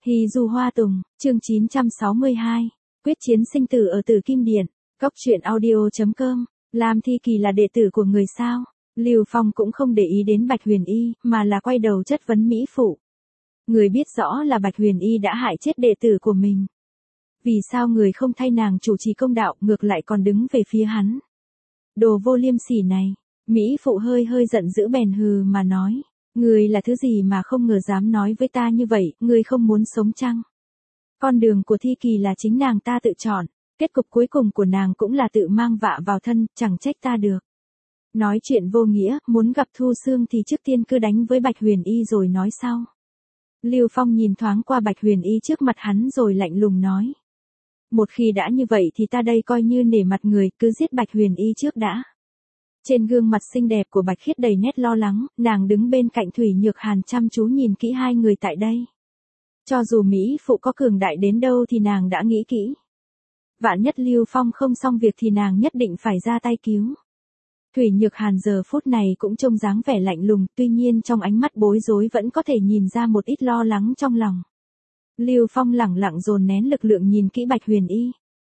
Hy Du Hoa Tùng, chương 962, quyết chiến sinh tử ở Tử Kim Điện, Cốc truyện audio.com, Lam Thi Kỳ là đệ tử của người sao? Lưu Phong cũng không để ý đến Bạch Huyền Y, mà là quay đầu chất vấn Mỹ Phụ. Người biết rõ là Bạch Huyền Y đã hại chết đệ tử của mình. Vì sao người không thay nàng chủ trì công đạo, ngược lại còn đứng về phía hắn? Đồ vô liêm sỉ này, Mỹ Phụ hơi giận dữ bèn hừ mà nói. Ngươi là thứ gì mà không ngờ dám nói với ta như vậy, ngươi không muốn sống chăng? Con đường của Thi Kỳ là chính nàng ta tự chọn, kết cục cuối cùng của nàng cũng là tự mang vạ vào thân, chẳng trách ta được. Nói chuyện vô nghĩa, muốn gặp Thu Xương thì trước tiên cứ đánh với Bạch Huyền Y rồi nói sau. Lưu Phong nhìn thoáng qua Bạch Huyền Y trước mặt hắn rồi lạnh lùng nói. Một khi đã như vậy thì ta đây coi như nể mặt người, cứ giết Bạch Huyền Y trước đã. Trên gương mặt xinh đẹp của Bạch Khiết đầy nét lo lắng, nàng đứng bên cạnh Thủy Nhược Hàn chăm chú nhìn kỹ hai người tại đây. Cho dù Mỹ Phụ có cường đại đến đâu thì nàng đã nghĩ kỹ. Vạn nhất Lưu Phong không xong việc thì nàng nhất định phải ra tay cứu. Thủy Nhược Hàn giờ phút này cũng trông dáng vẻ lạnh lùng, tuy nhiên trong ánh mắt bối rối vẫn có thể nhìn ra một ít lo lắng trong lòng. Lưu Phong lẳng lặng dồn nén lực lượng nhìn kỹ Bạch Huyền Y.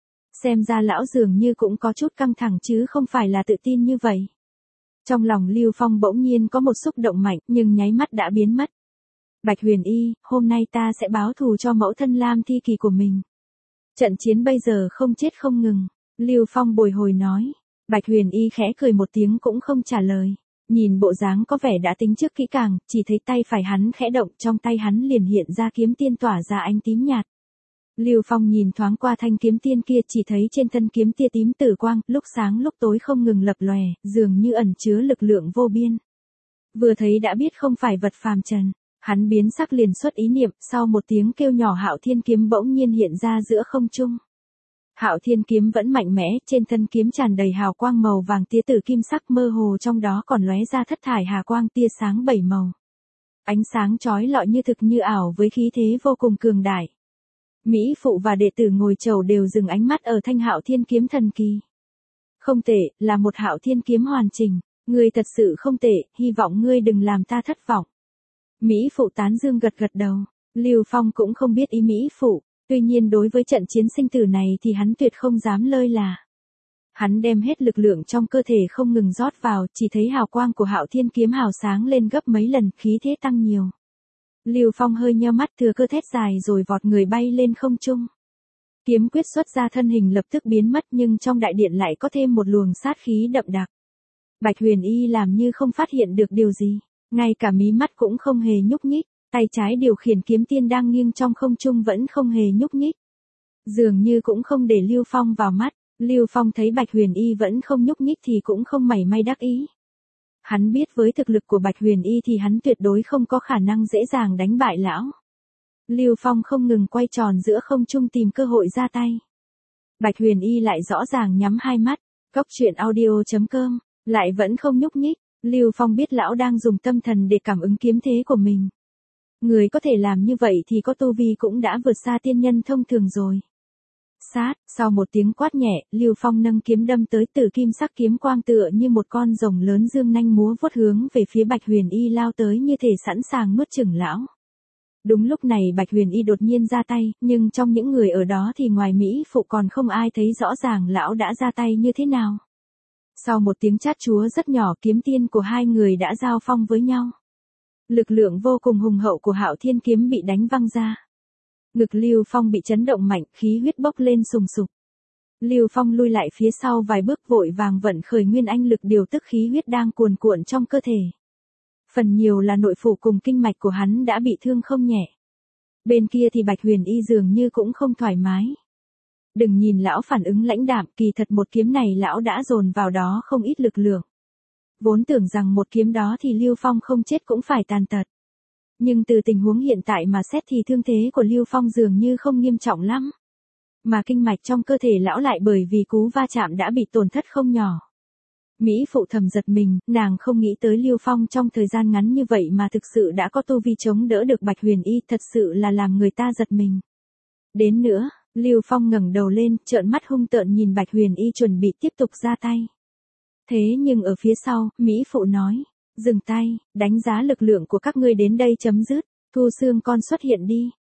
Xem ra lão dường như cũng có chút căng thẳng chứ không phải là tự tin như vậy. Trong lòng Lưu Phong bỗng nhiên có một xúc động mạnh nhưng nháy mắt đã biến mất. Bạch Huyền Y, hôm nay ta sẽ báo thù cho mẫu thân Lam Thi Kỳ của mình. Trận chiến bây giờ không chết không ngừng, Lưu Phong bồi hồi nói. Bạch Huyền Y khẽ cười một tiếng cũng không trả lời. Nhìn bộ dáng có vẻ đã tính trước kỹ càng, chỉ thấy tay phải hắn khẽ động, trong tay hắn liền hiện ra kiếm tiên tỏa ra ánh tím nhạt. Lưu Phong nhìn thoáng qua thanh kiếm tiên kia, chỉ thấy trên thân kiếm tia tím tử quang, lúc sáng lúc tối không ngừng lập lòe, dường như ẩn chứa lực lượng vô biên. Vừa thấy đã biết không phải vật phàm trần, hắn biến sắc liền xuất ý niệm, sau một tiếng kêu nhỏ Hạo Thiên kiếm bỗng nhiên hiện ra giữa không trung. Hạo Thiên kiếm vẫn mạnh mẽ, trên thân kiếm tràn đầy hào quang màu vàng tia tử kim sắc, mơ hồ trong đó còn lóe ra thất thải hà quang tia sáng bảy màu. Ánh sáng chói lọi như thực như ảo với khí thế vô cùng cường đại. Mỹ Phụ và đệ tử ngồi chầu đều dừng ánh mắt ở thanh Hạo Thiên kiếm thần kỳ. Không tệ, là một Hạo Thiên kiếm hoàn chỉnh, ngươi thật sự không tệ, hy vọng ngươi đừng làm ta thất vọng. Mỹ Phụ tán dương gật đầu, Lưu Phong cũng không biết ý Mỹ Phụ, tuy nhiên đối với trận chiến sinh tử này thì hắn tuyệt không dám lơi là. Hắn đem hết lực lượng trong cơ thể không ngừng rót vào, chỉ thấy hào quang của Hạo Thiên kiếm hào sáng lên gấp mấy lần, khí thế tăng nhiều. Lưu Phong hơi nheo mắt, thừa cơ thét dài rồi vọt người bay lên không trung. Kiếm quyết xuất ra, thân hình lập tức biến mất, nhưng trong đại điện lại có thêm một luồng sát khí đậm đặc. Bạch Huyền Y làm như không phát hiện được điều gì, ngay cả mí mắt cũng không hề nhúc nhích, tay trái điều khiển kiếm tiên đang nghiêng trong không trung vẫn không hề nhúc nhích. Dường như cũng không để Lưu Phong vào mắt, Lưu Phong thấy Bạch Huyền Y vẫn không nhúc nhích thì cũng không mảy may đắc ý. Hắn biết với thực lực của Bạch Huyền Y thì hắn tuyệt đối không có khả năng dễ dàng đánh bại lão. Lưu Phong không ngừng quay tròn giữa không trung tìm cơ hội ra tay. Bạch Huyền Y lại rõ ràng nhắm hai mắt, Cốc truyện audio.com, lại vẫn không nhúc nhích. Lưu Phong biết lão đang dùng tâm thần để cảm ứng kiếm thế của mình. Người có thể làm như vậy thì có tu vi cũng đã vượt xa tiên nhân thông thường rồi. Sát, sau một tiếng quát nhẹ, Lưu Phong nâng kiếm đâm tới, tử kim sắc kiếm quang tựa như một con rồng lớn dương nanh múa vuốt hướng về phía Bạch Huyền Y lao tới như thể sẵn sàng nuốt chửng lão. Đúng lúc này Bạch Huyền Y đột nhiên ra tay, nhưng trong những người ở đó thì ngoài Mỹ Phụ còn không ai thấy rõ ràng lão đã ra tay như thế nào. Sau một tiếng chát chúa rất nhỏ, kiếm tiên của hai người đã giao phong với nhau. Lực lượng vô cùng hùng hậu của Hạo Thiên kiếm bị đánh văng ra. Ngực Lưu Phong bị chấn động mạnh, khí huyết bốc lên sùng sục. Lưu Phong lui lại phía sau vài bước, vội vàng vận khởi nguyên anh lực điều tức khí huyết đang cuồn cuộn trong cơ thể. Phần nhiều là nội phủ cùng kinh mạch của hắn đã bị thương không nhẹ. Bên kia thì Bạch Huyền Y dường như cũng không thoải mái. Đừng nhìn lão phản ứng lãnh đạm, kỳ thật một kiếm này lão đã dồn vào đó không ít lực lượng. Vốn tưởng rằng một kiếm đó thì Lưu Phong không chết cũng phải tàn tật. Nhưng từ tình huống hiện tại mà xét thì thương thế của Lưu Phong dường như không nghiêm trọng lắm. Mà kinh mạch trong cơ thể lão lại bởi vì cú va chạm đã bị tổn thất không nhỏ. Mỹ Phụ thầm giật mình, nàng không nghĩ tới Lưu Phong trong thời gian ngắn như vậy mà thực sự đã có tu vi chống đỡ được Bạch Huyền Y, thật sự là làm người ta giật mình. Đến nữa, Lưu Phong ngẩng đầu lên, trợn mắt hung tợn nhìn Bạch Huyền Y chuẩn bị tiếp tục ra tay. Thế nhưng ở phía sau, Mỹ Phụ nói, dừng tay, đánh giá lực lượng của các ngươi đến đây chấm dứt, Thu Xương con xuất hiện đi.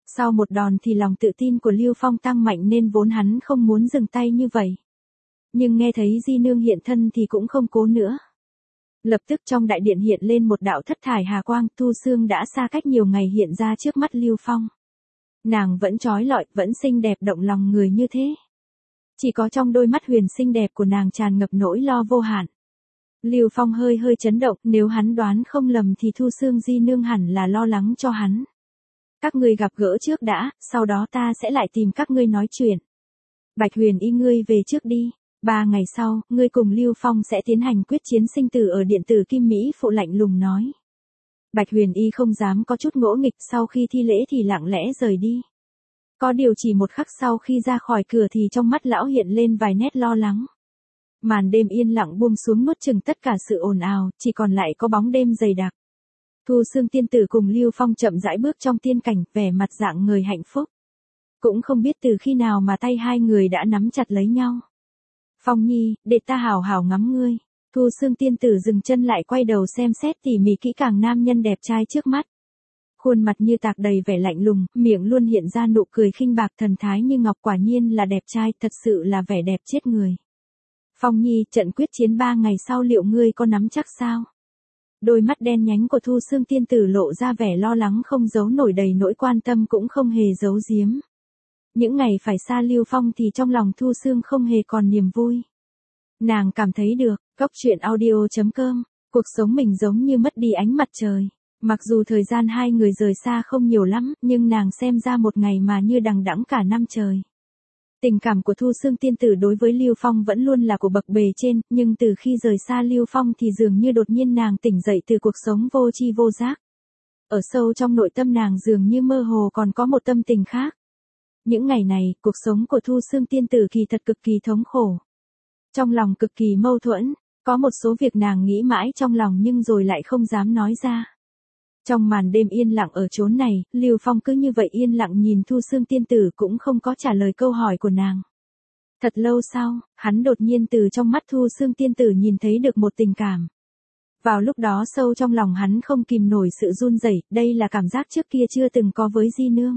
Sau một đòn thì lòng tự tin của Lưu Phong tăng mạnh nên vốn hắn không muốn dừng tay như vậy. Nhưng nghe thấy Di Nương hiện thân thì cũng không cố nữa. Lập tức trong đại điện hiện lên một đạo thất thải hà quang, Thu Xương đã xa cách nhiều ngày hiện ra trước mắt Lưu Phong. Nàng vẫn trói lọi, vẫn xinh đẹp động lòng người như thế. Chỉ có trong đôi mắt huyền xinh đẹp của nàng tràn ngập nỗi lo vô hạn. Lưu Phong hơi hơi chấn động, nếu hắn đoán không lầm thì Thu Xương Di Nương hẳn là lo lắng cho hắn. Các ngươi gặp gỡ trước đã, sau đó ta sẽ lại tìm các ngươi nói chuyện. Bạch Huyền Y ngươi về trước đi, 3 ngày sau, ngươi cùng Lưu Phong sẽ tiến hành quyết chiến sinh tử ở điện tử Kim Mỹ Phụ lạnh lùng nói. Bạch Huyền Y không dám có chút ngỗ nghịch, sau khi thi lễ thì lặng lẽ rời đi. Có điều chỉ một khắc sau khi ra khỏi cửa thì trong mắt lão hiện lên vài nét lo lắng. Màn đêm yên lặng buông xuống nuốt chửng tất cả sự ồn ào, chỉ còn lại có bóng đêm dày đặc. Thu Xương tiên tử cùng Lưu Phong chậm rãi bước trong tiên cảnh, vẻ mặt dạng người hạnh phúc. Cũng không biết từ khi nào mà tay hai người đã nắm chặt lấy nhau. Phong Nhi, để ta hào hào ngắm ngươi. Thu Xương tiên tử dừng chân lại quay đầu xem xét tỉ mỉ kỹ càng nam nhân đẹp trai trước mắt. Khuôn mặt như tạc đầy vẻ lạnh lùng, miệng luôn hiện ra nụ cười khinh bạc, thần thái như ngọc, quả nhiên là đẹp trai, thật sự là vẻ đẹp chết người. Phong Nhi, trận quyết chiến 3 ngày sau liệu ngươi có nắm chắc sao? Đôi mắt đen nhánh của Thu Xương tiên tử lộ ra vẻ lo lắng không giấu nổi, đầy nỗi quan tâm cũng không hề giấu giếm. Những ngày phải xa Lưu Phong thì trong lòng Thu Xương không hề còn niềm vui. Nàng cảm thấy được, goctruyện.audio.com, cuộc sống mình giống như mất đi ánh mặt trời. Mặc dù thời gian hai người rời xa không nhiều lắm, nhưng nàng xem ra một ngày mà như đằng đẵng cả năm trời. Tình cảm của Thu Xương tiên tử đối với Lưu Phong vẫn luôn là của bậc bề trên, nhưng từ khi rời xa Lưu Phong thì dường như đột nhiên nàng tỉnh dậy từ cuộc sống vô tri vô giác. Ở sâu trong nội tâm nàng dường như mơ hồ còn có một tâm tình khác. Những ngày này, cuộc sống của Thu Xương tiên tử kỳ thật cực kỳ thống khổ. Trong lòng cực kỳ mâu thuẫn, có một số việc nàng nghĩ mãi trong lòng nhưng rồi lại không dám nói ra. Trong màn đêm yên lặng ở chốn này, Lưu Phong cứ như vậy yên lặng nhìn Thu Xương tiên tử cũng không có trả lời câu hỏi của nàng. Thật lâu sau, hắn đột nhiên từ trong mắt Thu Xương tiên tử nhìn thấy được một tình cảm. Vào lúc đó sâu trong lòng hắn không kìm nổi sự run rẩy, đây là cảm giác trước kia chưa từng có với Di Nương.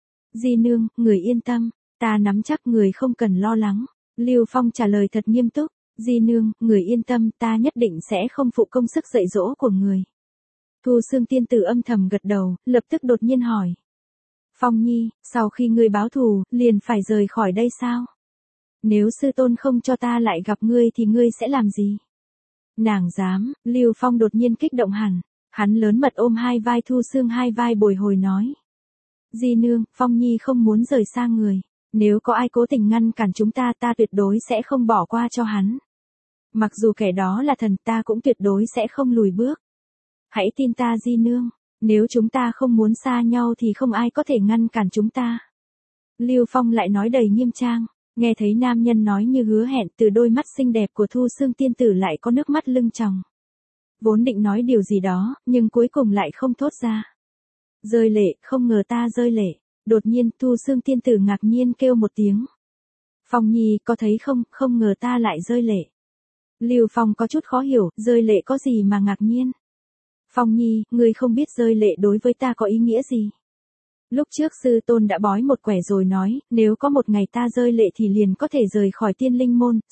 Di Nương, người yên tâm, ta nắm chắc người không cần lo lắng. Lưu Phong trả lời thật nghiêm túc, Di Nương, người yên tâm, ta nhất định sẽ không phụ công sức dạy dỗ của người. Thu Xương tiên tử âm thầm gật đầu, lập tức đột nhiên hỏi. Phong Nhi, sau khi ngươi báo thù, liền phải rời khỏi đây sao? Nếu sư tôn không cho ta lại gặp ngươi thì ngươi sẽ làm gì? Nàng dám, Lưu Phong đột nhiên kích động hẳn, hắn lớn mật ôm hai vai Thu Xương hai vai bồi hồi nói. Di Nương, Phong Nhi không muốn rời xa người, nếu có ai cố tình ngăn cản chúng ta tuyệt đối sẽ không bỏ qua cho hắn. Mặc dù kẻ đó là thần ta cũng tuyệt đối sẽ không lùi bước. Hãy tin ta Di Nương, nếu chúng ta không muốn xa nhau thì không ai có thể ngăn cản chúng ta. Lưu Phong lại nói đầy nghiêm trang, nghe thấy nam nhân nói như hứa hẹn, từ đôi mắt xinh đẹp của Thu Xương tiên tử lại có nước mắt lưng tròng. Vốn định nói điều gì đó, nhưng cuối cùng lại không thốt ra. Rơi lệ, không ngờ ta rơi lệ. Đột nhiên Thu Xương tiên tử ngạc nhiên kêu một tiếng. Phong Nhi, có thấy không, không ngờ ta lại rơi lệ. Lưu Phong có chút khó hiểu, rơi lệ có gì mà ngạc nhiên. Phong Nhi, ngươi không biết rơi lệ đối với ta có ý nghĩa gì. Lúc trước sư tôn đã bói một quẻ rồi nói, nếu có một ngày ta rơi lệ thì liền có thể rời khỏi Tiên Linh môn,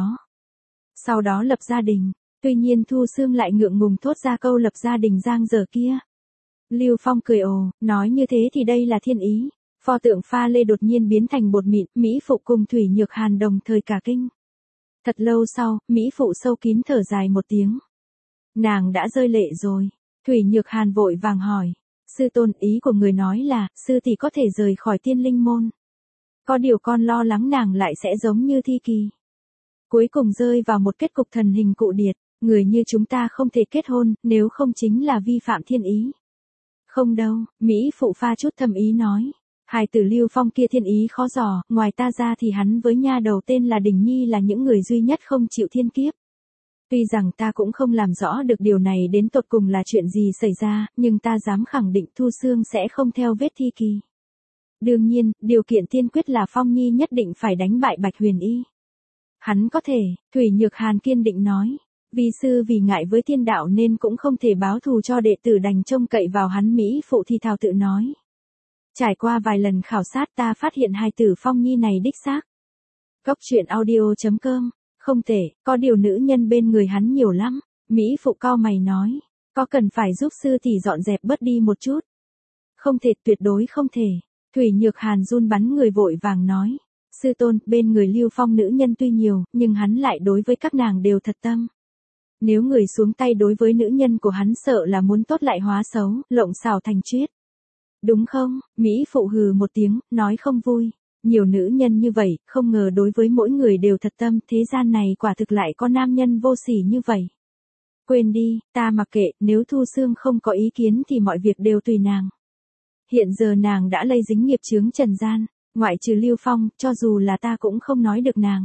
sau đó lập gia đình. Tuy nhiên Thu Xương lại ngượng ngùng thốt ra câu lập gia đình giang dở kia. Lưu Phong cười ồ, nói như thế thì đây là thiên ý. Pho tượng pha lê đột nhiên biến thành bột mịn, Mỹ Phụ cùng Thủy Nhược Hàn đồng thời cả kinh. Thật lâu sau, Mỹ Phụ sâu kín thở dài một tiếng. Nàng đã rơi lệ rồi. Thủy Nhược Hàn vội vàng hỏi. Sư tôn, ý của người nói là, sư tỷ có thể rời khỏi Tiên Linh môn. Có điều con lo lắng nàng lại sẽ giống như Thi Kỳ. Cuối cùng rơi vào một kết cục thần hình cụ điệt, người như chúng ta không thể kết hôn, nếu không chính là vi phạm thiên ý. Không đâu, Mỹ Phụ pha chút thâm ý nói. Hài tử Lưu Phong kia thiên ý khó dò, ngoài ta ra thì hắn với nha đầu tên là Đình Nhi là những người duy nhất không chịu thiên kiếp. Tuy rằng ta cũng không làm rõ được điều này đến tột cùng là chuyện gì xảy ra, nhưng ta dám khẳng định Thu Xương sẽ không theo vết Thi Kỳ. Đương nhiên, điều kiện tiên quyết là Phong Nhi nhất định phải đánh bại Bạch Huyền Y. Hắn có thể, Thủy Nhược Hàn kiên định nói. Vì sư vì ngại với thiên đạo nên cũng không thể báo thù cho đệ tử, đành trông cậy vào hắn. Mỹ Phụ thì thào tự nói. Trải qua vài lần khảo sát ta phát hiện hài tử Phong Nhi này đích xác. Góc truyện audio.com, không tệ, có điều nữ nhân bên người hắn nhiều lắm. Mỹ phụ cau mày nói, có cần phải giúp sư tỷ dọn dẹp bớt đi một chút? Không thể, tuyệt đối không thể. Thủy Nhược Hàn run bắn người vội vàng nói, sư tôn, bên người Lưu Phong nữ nhân tuy nhiều, nhưng hắn lại đối với các nàng đều thật tâm. Nếu người xuống tay đối với nữ nhân của hắn sợ là muốn tốt lại hóa xấu, lộng xào thành chuyết. Đúng không? Mỹ phụ hừ một tiếng, nói không vui. Nhiều nữ nhân như vậy, không ngờ đối với mỗi người đều thật tâm, thế gian này quả thực lại có nam nhân vô sỉ như vậy. Quên đi, ta mặc kệ, nếu Thu Xương không có ý kiến thì mọi việc đều tùy nàng. Hiện giờ nàng đã lây dính nghiệp chướng trần gian, ngoại trừ Lưu Phong, cho dù là ta cũng không nói được nàng.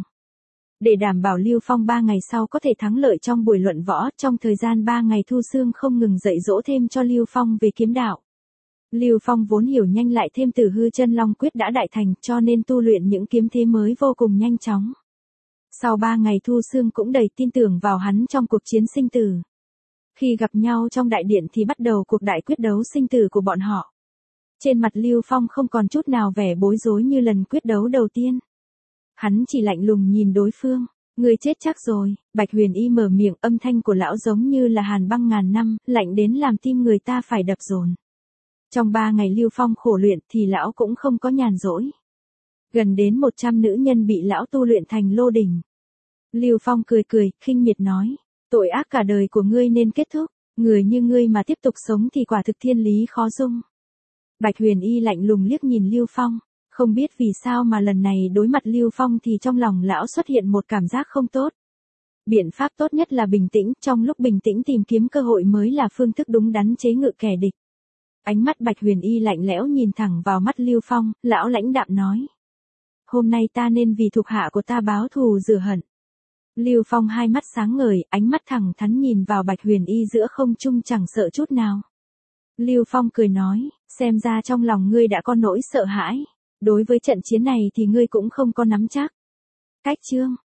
Để đảm bảo Lưu Phong 3 ngày sau có thể thắng lợi trong buổi luận võ, trong thời gian 3 ngày Thu Xương không ngừng dạy dỗ thêm cho Lưu Phong về kiếm đạo. Lưu Phong vốn hiểu nhanh lại thêm Tử Hư Chân Long Quyết đã đại thành, cho nên tu luyện những kiếm thế mới vô cùng nhanh chóng. Sau 3 ngày Thu Xương cũng đầy tin tưởng vào hắn trong cuộc chiến sinh tử. Khi gặp nhau trong đại điện thì bắt đầu cuộc đại quyết đấu sinh tử của bọn họ. Trên mặt Lưu Phong không còn chút nào vẻ bối rối như lần quyết đấu đầu tiên. Hắn chỉ lạnh lùng nhìn đối phương, người chết chắc rồi. Bạch Huyền Y mở miệng, âm thanh của lão giống như là hàn băng ngàn năm, lạnh đến làm tim người ta phải đập dồn. Trong 3 ngày Lưu Phong khổ luyện thì lão cũng không có nhàn rỗi. Gần đến 100 nữ nhân bị lão tu luyện thành lô đỉnh. Lưu Phong cười cười, khinh miệt nói, tội ác cả đời của ngươi nên kết thúc, người như ngươi mà tiếp tục sống thì quả thực thiên lý khó dung. Bạch Huyền Y lạnh lùng liếc nhìn Lưu Phong, không biết vì sao mà lần này đối mặt Lưu Phong thì trong lòng lão xuất hiện một cảm giác không tốt. Biện pháp tốt nhất là bình tĩnh, trong lúc bình tĩnh tìm kiếm cơ hội mới là phương thức đúng đắn chế ngự kẻ địch. Ánh mắt Bạch Huyền Y lạnh lẽo nhìn thẳng vào mắt Lưu Phong, lão lãnh đạm nói. Hôm nay ta nên vì thuộc hạ của ta báo thù rửa hận. Lưu Phong hai mắt sáng ngời, ánh mắt thẳng thắn nhìn vào Bạch Huyền Y giữa không trung chẳng sợ chút nào. Lưu Phong cười nói, xem ra trong lòng ngươi đã có nỗi sợ hãi. Đối với trận chiến này thì ngươi cũng không có nắm chắc. Cách chương.